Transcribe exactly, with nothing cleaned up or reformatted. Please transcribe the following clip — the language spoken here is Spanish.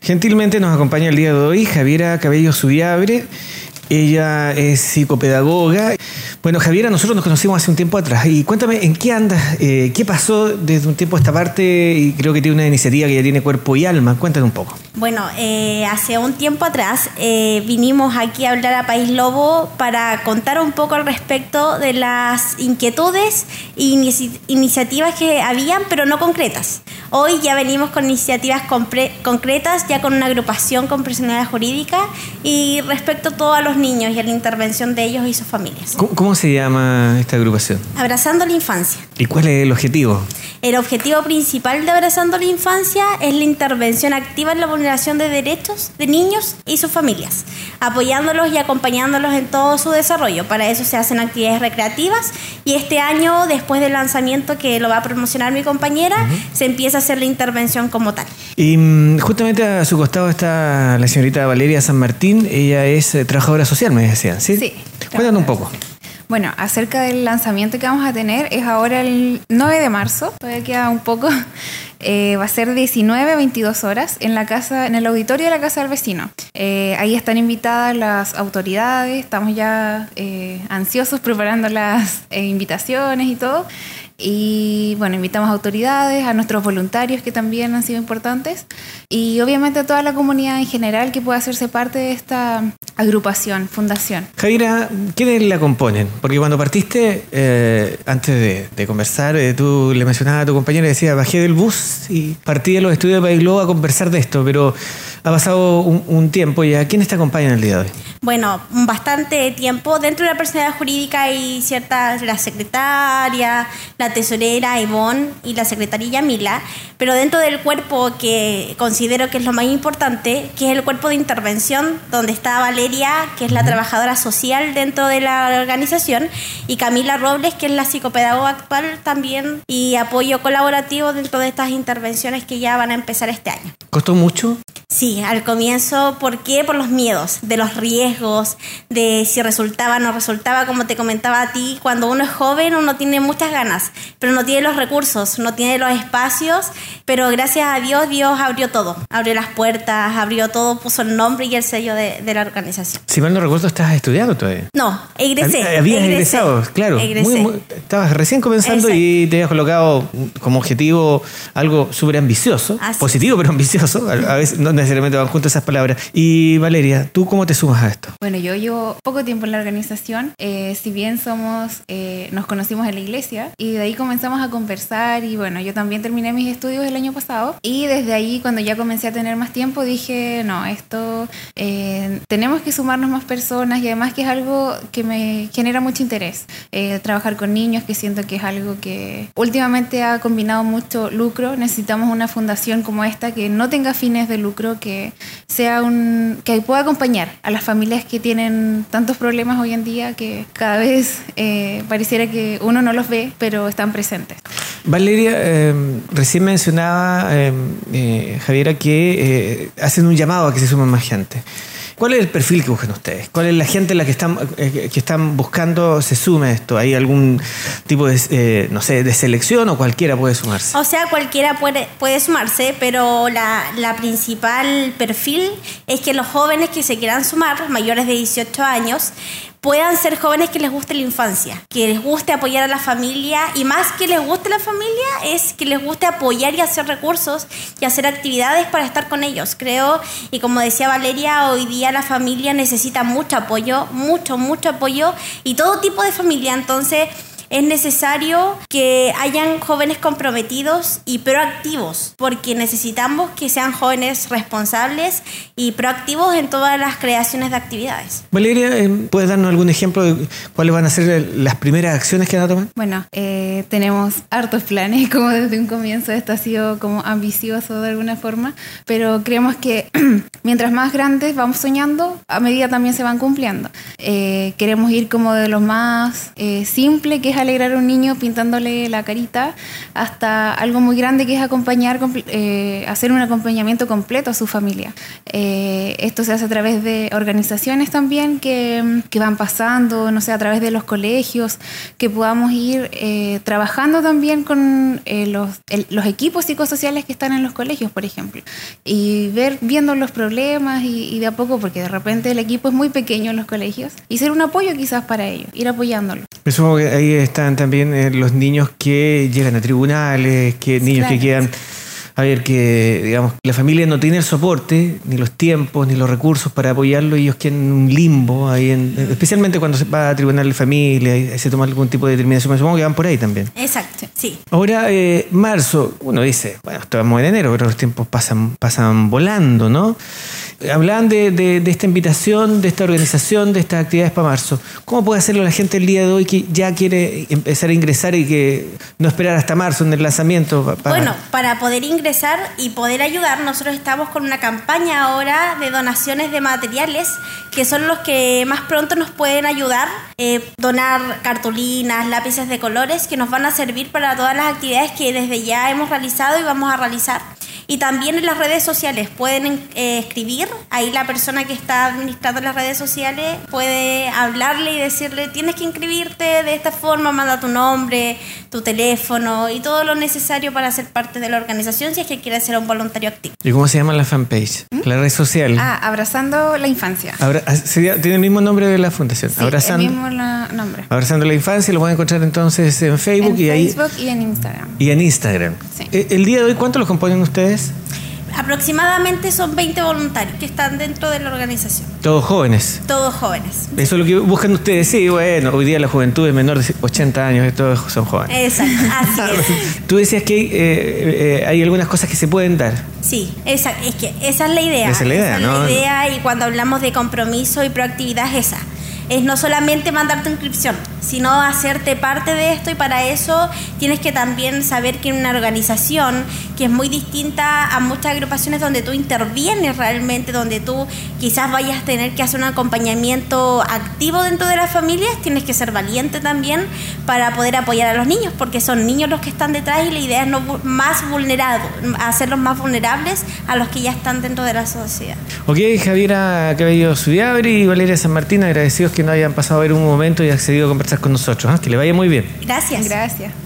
Gentilmente nos acompaña el día de hoy Javiera Cabello Zubiabre. Ella es psicopedagoga. Bueno, Javiera, nosotros nos conocimos hace un tiempo atrás. Y cuéntame, ¿en qué andas? Eh, ¿Qué pasó desde un tiempo a esta parte? Y creo que tiene una iniciativa que ya tiene cuerpo y alma. Cuéntanos un poco. Bueno, eh, hace un tiempo atrás eh, vinimos aquí a hablar a País Lobo para contar un poco al respecto de las inquietudes e inici- iniciativas que habían, pero no concretas. Hoy ya venimos con iniciativas compre- concretas, ya con una agrupación con personalidad jurídica y respecto todo a los niños y a la intervención de ellos y sus familias. ¿Cómo, cómo se llama esta agrupación? Abrazando la Infancia. ¿Y cuál es el objetivo? El objetivo principal de Abrazando la Infancia es la intervención activa en la vulneración de derechos de niños y sus familias, apoyándolos y acompañándolos en todo su desarrollo. Para eso se hacen actividades recreativas y este año, después del lanzamiento que lo va a promocionar mi compañera, uh-huh. se empieza a hacer la intervención como tal. Y um, justamente a su costado está la señorita Valeria San Martín. Ella es eh, trabajadora social, me decían, ¿sí? Sí. Cuéntanos un poco. Bueno, acerca del lanzamiento que vamos a tener, es ahora el nueve de marzo, todavía queda un poco, eh, va a ser diecinueve a veintidós horas en la casa, en el auditorio de la Casa del Vecino. Eh, ahí están invitadas las autoridades, estamos ya eh, ansiosos preparando las eh, invitaciones y todo. Y bueno, invitamos a autoridades, a nuestros voluntarios que también han sido importantes y obviamente a toda la comunidad en general que pueda hacerse parte de esta agrupación, fundación. Javiera, ¿quiénes la componen? Porque cuando partiste, eh, antes de, de conversar, eh, tú le mencionabas a tu compañera y decías, bajé del bus y partí de los estudios de País Lobo a conversar de esto, pero ha pasado un, un tiempo ya. ¿Quiénes te acompañan el día de hoy? Bueno, bastante tiempo. Dentro de la personalidad jurídica hay ciertas, la secretaria, la tesorera Ivonne y la secretaria Yamila, pero dentro del cuerpo que considero que es lo más importante, que es el cuerpo de intervención, donde está Valeria, que es la trabajadora social dentro de la organización, y Camila Robles, que es la psicopedagoga actual también, y apoyo colaborativo dentro de estas intervenciones que ya van a empezar este año. ¿Costó mucho? Sí, al comienzo. ¿Por qué? Por los miedos, de los riesgos, de si resultaba o no resultaba. Como te comentaba a ti, cuando uno es joven uno tiene muchas ganas, pero no tiene los recursos, no tiene los espacios, pero gracias a Dios, Dios abrió todo, abrió las puertas, abrió todo, puso el nombre y el sello de, de la organización. Si mal no recuerdo, ¿estás estudiando todavía? No, egresé. Habías egresé, egresado, claro. Egresé. Muy, muy, estabas recién comenzando. Exacto. Y te habías colocado como objetivo algo súper ambicioso, Así positivo pero ambicioso, a, a veces no necesariamente van juntas esas palabras. Y Valeria, ¿tú cómo te sumas a esto? Bueno, yo llevo poco tiempo en la organización, eh, si bien somos, eh, nos conocimos en la iglesia y de ahí comenzamos a conversar y bueno, yo también terminé mis estudios el año pasado y desde ahí cuando ya comencé a tener más tiempo dije, no, esto eh, tenemos que sumarnos más personas y además que es algo que me genera mucho interés, eh, trabajar con niños, que siento que es algo que últimamente ha combinado mucho lucro. Necesitamos una fundación como esta que no tenga fines de lucro, que sea un que pueda acompañar a las familias que tienen tantos problemas hoy en día que cada vez eh, pareciera que uno no los ve, pero están presentes. Valeria, eh, recién mencionaba eh, eh, Javiera que eh, hacen un llamado a que se sumen más gente. ¿Cuál es el perfil que buscan ustedes? ¿Cuál es la gente en la que están, eh, que están buscando se sume a esto? ¿Hay algún tipo de, eh, no sé, de selección o cualquiera puede sumarse? O sea, cualquiera puede, puede sumarse, pero la, la principal perfil es que los jóvenes que se quieran sumar, mayores de dieciocho años, puedan ser jóvenes que les guste la infancia, que les guste apoyar a la familia y más que les guste la familia es que les guste apoyar y hacer recursos y hacer actividades para estar con ellos. Creo, y como decía Valeria, hoy día la familia necesita mucho apoyo, mucho, mucho apoyo y todo tipo de familia. Entonces es necesario que hayan jóvenes comprometidos y proactivos, porque necesitamos que sean jóvenes responsables y proactivos en todas las creaciones de actividades. Valeria, ¿puedes darnos algún ejemplo de cuáles van a ser las primeras acciones que van a tomar? Bueno, eh, tenemos hartos planes, como desde un comienzo esto ha sido como ambicioso de alguna forma, pero creemos que mientras más grandes vamos soñando, a medida también se van cumpliendo. Eh, queremos ir como de lo más eh, simple, que es es alegrar a un niño pintándole la carita, hasta algo muy grande que es acompañar, eh, hacer un acompañamiento completo a su familia. Eh, esto se hace a través de organizaciones también que, que van pasando, no sé, a través de los colegios, que podamos ir eh, trabajando también con eh, los, el, los equipos psicosociales que están en los colegios, por ejemplo, y ver, viendo los problemas y, y de a poco, porque de repente el equipo es muy pequeño en los colegios, y ser un apoyo quizás para ellos, ir apoyándolo. Presumo que ahí están también eh, los niños que llegan a tribunales, que niños claro. que quedan... A ver, que digamos la familia no tiene el soporte, ni los tiempos, ni los recursos para apoyarlo, y ellos quedan en un limbo, ahí en, especialmente cuando se va a tribunal de familia y se toma algún tipo de determinación. Me supongo que van por ahí también. Exacto, sí. Ahora, eh, marzo, uno dice, bueno, estamos en enero, pero los tiempos pasan, pasan volando, ¿no? Hablaban de, de, de esta invitación, de esta organización, de estas actividades para marzo. ¿Cómo puede hacerlo la gente el día de hoy que ya quiere empezar a ingresar y que no esperar hasta marzo en el lanzamiento? Para... Bueno, para poder ingresar y poder ayudar, nosotros estamos con una campaña ahora de donaciones de materiales que son los que más pronto nos pueden ayudar. Eh, donar cartulinas, lápices de colores que nos van a servir para todas las actividades que desde ya hemos realizado y vamos a realizar. Y también en las redes sociales pueden eh, escribir, ahí la persona que está administrando las redes sociales puede hablarle y decirle tienes que inscribirte de esta forma, manda tu nombre, tu teléfono y todo lo necesario para ser parte de la organización si es que quieres ser un voluntario activo. ¿Y cómo se llama la fanpage? ¿Mm? La red social. Ah, Abrazando la Infancia. Abra- sería, tiene el mismo nombre de la fundación. Sí, Abrazando, el mismo la, nombre. Abrazando la Infancia, lo pueden encontrar entonces en Facebook en y ahí. Facebook y en Instagram. Y en Instagram. Sí. El día de hoy, ¿cuántos los componen ustedes? Aproximadamente son veinte voluntarios que están dentro de la organización. Todos jóvenes. Todos jóvenes. Eso es lo que buscan ustedes. Sí, bueno, hoy día la juventud es menor de ochenta años, todos son jóvenes. Exacto, así es. Tú decías que hay, eh, eh, hay algunas cosas que se pueden dar. Sí, esa, es que esa es la idea. Esa es la idea, esa ¿no? es la idea, y cuando hablamos de compromiso y proactividad es esa. Es no solamente mandar tu inscripción, sino hacerte parte de esto, y para eso tienes que también saber que en una organización que es muy distinta a muchas agrupaciones donde tú intervienes realmente, donde tú quizás vayas a tener que hacer un acompañamiento activo dentro de las familias, tienes que ser valiente también para poder apoyar a los niños, porque son niños los que están detrás y la idea es no más vulnerados, hacerlos más vulnerables a los que ya están dentro de la sociedad. Ok, Javiera Cabello Zubiabri y Valeria San Martín, agradecidos que nos hayan pasado a ver un momento y accedido a conversar con nosotros. ¿eh? Que le vaya muy bien. Gracias. Gracias.